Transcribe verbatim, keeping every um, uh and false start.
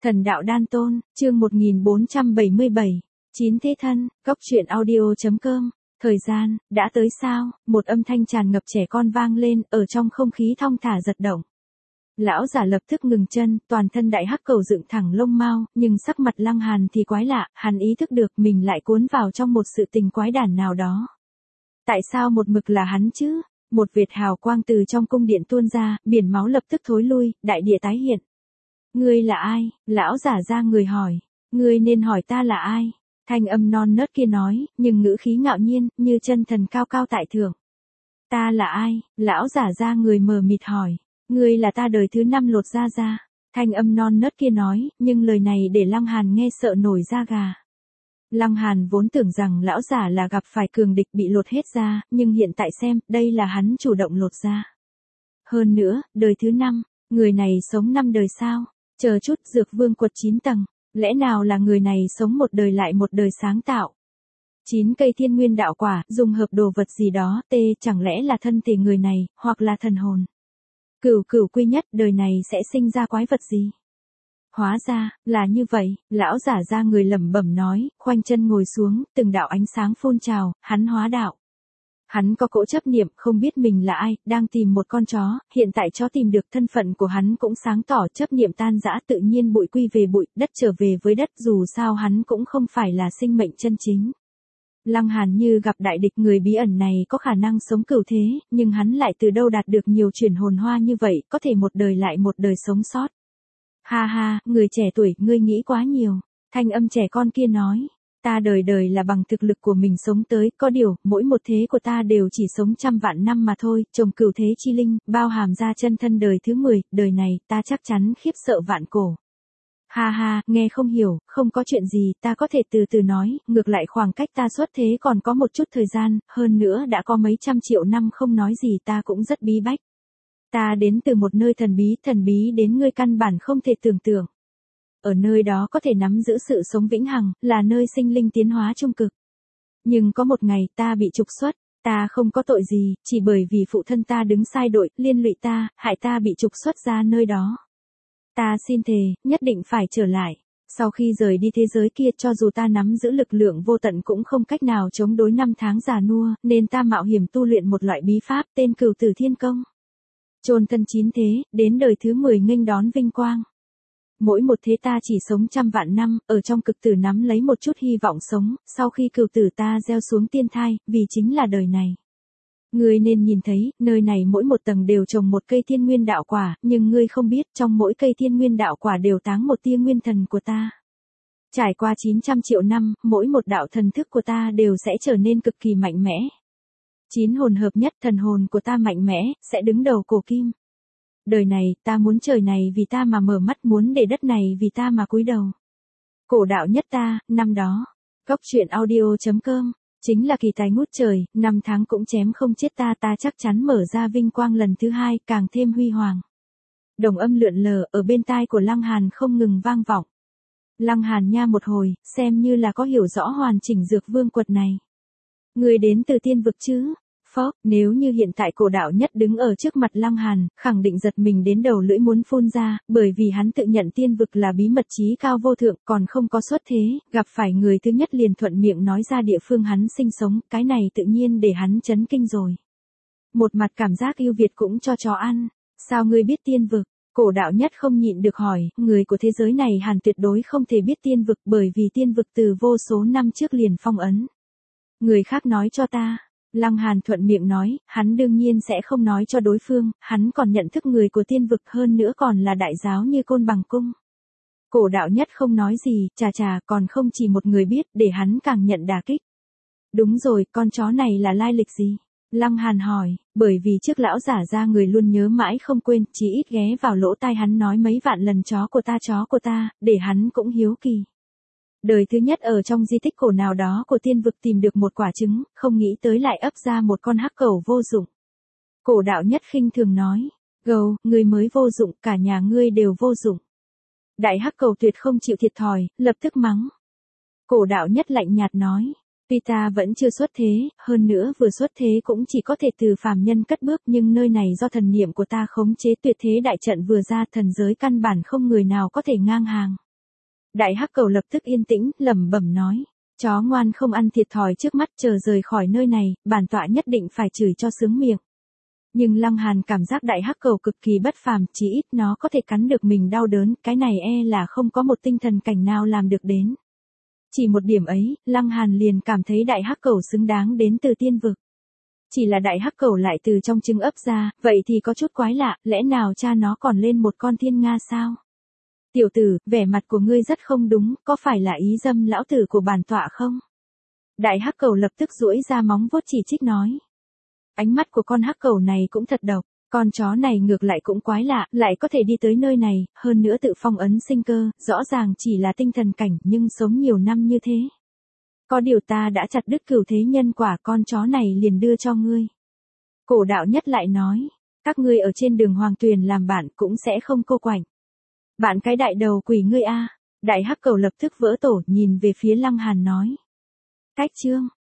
Thần đạo đan tôn, chương một nghìn bốn trăm bảy mươi bảy, chín thế thân, góc truyện audio.com, thời gian, đã tới sao, một âm thanh tràn ngập trẻ con vang lên, ở trong không khí thong thả giật động. Lão giả lập tức ngừng chân, toàn thân đại hắc cầu dựng thẳng lông mao, nhưng sắc mặt Lăng Hàn thì quái lạ, hắn ý thức được mình lại cuốn vào trong một sự tình quái đản nào đó. Tại sao một mực là hắn chứ? Một vệt hào quang từ trong cung điện tuôn ra, biển máu lập tức thối lui, đại địa tái hiện. Ngươi là ai? Lão giả ra người hỏi. Ngươi nên hỏi ta là ai? Thanh âm non nớt kia nói, nhưng ngữ khí ngạo nhiên, như chân thần cao cao tại thượng. Ta là ai? Lão giả ra người mờ mịt hỏi. Ngươi là ta đời thứ năm lột da ra. Thanh âm non nớt kia nói, nhưng lời này để Lăng Hàn nghe sợ nổi da gà. Lăng Hàn vốn tưởng rằng lão giả là gặp phải cường địch bị lột hết da, nhưng hiện tại xem, đây là hắn chủ động lột da. Hơn nữa, đời thứ năm, người này sống năm đời sao? Chờ chút, Dược Vương quật chín tầng, lẽ nào là người này sống một đời lại một đời sáng tạo? Chín cây thiên nguyên đạo quả, dùng hợp đồ vật gì đó, tê, chẳng lẽ là thân thể người này, hoặc là thần hồn? Cửu cửu quy nhất, đời này sẽ sinh ra quái vật gì? Hóa ra, là như vậy, lão giả ra người lẩm bẩm nói, khoanh chân ngồi xuống, từng đạo ánh sáng phun trào, hắn hóa đạo. Hắn có cỗ chấp niệm, không biết mình là ai, đang tìm một con chó, hiện tại chó tìm được thân phận của hắn cũng sáng tỏ, chấp niệm tan rã tự nhiên bụi quy về bụi, đất trở về với đất, dù sao hắn cũng không phải là sinh mệnh chân chính. Lăng Hàn như gặp đại địch, người bí ẩn này có khả năng sống cửu thế, nhưng hắn lại từ đâu đạt được nhiều chuyển hồn hoa như vậy, có thể một đời lại một đời sống sót. Ha ha, người trẻ tuổi, ngươi nghĩ quá nhiều. Thanh âm trẻ con kia nói. Ta đời đời là bằng thực lực của mình sống tới, có điều, mỗi một thế của ta đều chỉ sống trăm vạn năm mà thôi, trồng cửu thế chi linh, bao hàm ra chân thân đời thứ mười, đời này, ta chắc chắn khiếp sợ vạn cổ. Ha ha, nghe không hiểu, không có chuyện gì, ta có thể từ từ nói, ngược lại khoảng cách ta xuất thế còn có một chút thời gian, hơn nữa đã có mấy trăm triệu năm không nói gì, ta cũng rất bí bách. Ta đến từ một nơi thần bí, thần bí đến ngươi căn bản không thể tưởng tượng. Ở nơi đó có thể nắm giữ sự sống vĩnh hằng, là nơi sinh linh tiến hóa trung cực. Nhưng có một ngày ta bị trục xuất, ta không có tội gì, chỉ bởi vì phụ thân ta đứng sai đội, liên lụy ta, hại ta bị trục xuất ra nơi đó. Ta xin thề, nhất định phải trở lại. Sau khi rời đi thế giới kia, cho dù ta nắm giữ lực lượng vô tận cũng không cách nào chống đối năm tháng già nua, nên ta mạo hiểm tu luyện một loại bí pháp tên Cửu Tử Thiên Công. Chôn thân chín thế, đến đời thứ mười nghênh đón vinh quang. Mỗi một thế ta chỉ sống trăm vạn năm, ở trong cực tử nắm lấy một chút hy vọng sống, sau khi cửu tử ta gieo xuống tiên thai, vì chính là đời này. Ngươi nên nhìn thấy, nơi này mỗi một tầng đều trồng một cây thiên nguyên đạo quả, nhưng ngươi không biết, trong mỗi cây thiên nguyên đạo quả đều táng một tia nguyên thần của ta. Trải qua chín trăm triệu năm, mỗi một đạo thần thức của ta đều sẽ trở nên cực kỳ mạnh mẽ. Chín hồn hợp nhất, thần hồn của ta mạnh mẽ, sẽ đứng đầu cổ kim. Đời này, ta muốn trời này vì ta mà mở mắt, muốn để đất này vì ta mà cúi đầu. Cổ đạo nhất ta, năm đó. Góc truyện audio.com, chính là kỳ tài ngút trời, năm tháng cũng chém không chết ta, ta chắc chắn mở ra vinh quang lần thứ hai, càng thêm huy hoàng. Đồng âm lượn lờ, ở bên tai của Lăng Hàn không ngừng vang vọng. Lăng Hàn nha một hồi, xem như là có hiểu rõ hoàn chỉnh Dược Vương quật này. Người đến từ tiên vực chứ? Phốc, nếu như hiện tại cổ đạo nhất đứng ở trước mặt Lăng Hàn, khẳng định giật mình đến đầu lưỡi muốn phun ra, bởi vì hắn tự nhận tiên vực là bí mật trí cao vô thượng, còn không có xuất thế, gặp phải người thứ nhất liền thuận miệng nói ra địa phương hắn sinh sống, cái này tự nhiên để hắn chấn kinh rồi. Một mặt cảm giác yêu Việt cũng cho chó ăn, sao ngươi biết tiên vực? Cổ đạo nhất không nhịn được hỏi, người của thế giới này hẳn tuyệt đối không thể biết tiên vực, bởi vì tiên vực từ vô số năm trước liền phong ấn. Người khác nói cho ta. Lăng Hàn thuận miệng nói, hắn đương nhiên sẽ không nói cho đối phương, hắn còn nhận thức người của tiên vực, hơn nữa còn là đại giáo như Côn Bằng Cung. Cổ đạo nhất không nói gì, chà chà, còn không chỉ một người biết, để hắn càng nhận đả kích. Đúng rồi, con chó này là lai lịch gì? Lăng Hàn hỏi, bởi vì trước lão giả ra người luôn nhớ mãi không quên, chỉ ít ghé vào lỗ tai hắn nói mấy vạn lần chó của ta chó của ta, để hắn cũng hiếu kỳ. Đời thứ nhất ở trong di tích cổ nào đó của tiên vực tìm được một quả trứng, không nghĩ tới lại ấp ra một con hắc cẩu vô dụng. Cổ đạo nhất khinh thường nói, gầu, ngươi mới vô dụng, cả nhà ngươi đều vô dụng. Đại hắc cẩu tuyệt không chịu thiệt thòi, lập tức mắng. Cổ đạo nhất lạnh nhạt nói, tuy ta vẫn chưa xuất thế, hơn nữa vừa xuất thế cũng chỉ có thể từ phàm nhân cất bước, nhưng nơi này do thần niệm của ta khống chế, tuyệt thế đại trận vừa ra, thần giới căn bản không người nào có thể ngang hàng. Đại hắc cầu lập tức yên tĩnh, lẩm bẩm nói. Chó ngoan không ăn thiệt thòi trước mắt, chờ rời khỏi nơi này, bản tọa nhất định phải chửi cho sướng miệng. Nhưng Lăng Hàn cảm giác đại hắc cầu cực kỳ bất phàm, chỉ ít nó có thể cắn được mình đau đớn, cái này e là không có một tinh thần cảnh nào làm được đến. Chỉ một điểm ấy, Lăng Hàn liền cảm thấy đại hắc cầu xứng đáng đến từ tiên vực. Chỉ là đại hắc cầu lại từ trong trứng ấp ra, vậy thì có chút quái lạ, lẽ nào cha nó còn lên một con thiên nga sao? Tiểu tử, vẻ mặt của ngươi rất không đúng, có phải là ý dâm lão tử của bản tọa không? Đại hắc cầu lập tức duỗi ra móng vuốt chỉ trích nói. Ánh mắt của con hắc cầu này cũng thật độc, con chó này ngược lại cũng quái lạ, lại có thể đi tới nơi này, hơn nữa tự phong ấn sinh cơ, rõ ràng chỉ là tinh thần cảnh nhưng sống nhiều năm như thế. Có điều ta đã chặt đứt cửu thế nhân quả, con chó này liền đưa cho ngươi. Cổ đạo nhất lại nói, các ngươi ở trên đường hoàng tuyền làm bạn cũng sẽ không cô quạnh. Bạn cái đại đầu quỷ ngươi a. Đại hắc cầu lập tức vỡ tổ, nhìn về phía Lăng Hàn nói. Cách chương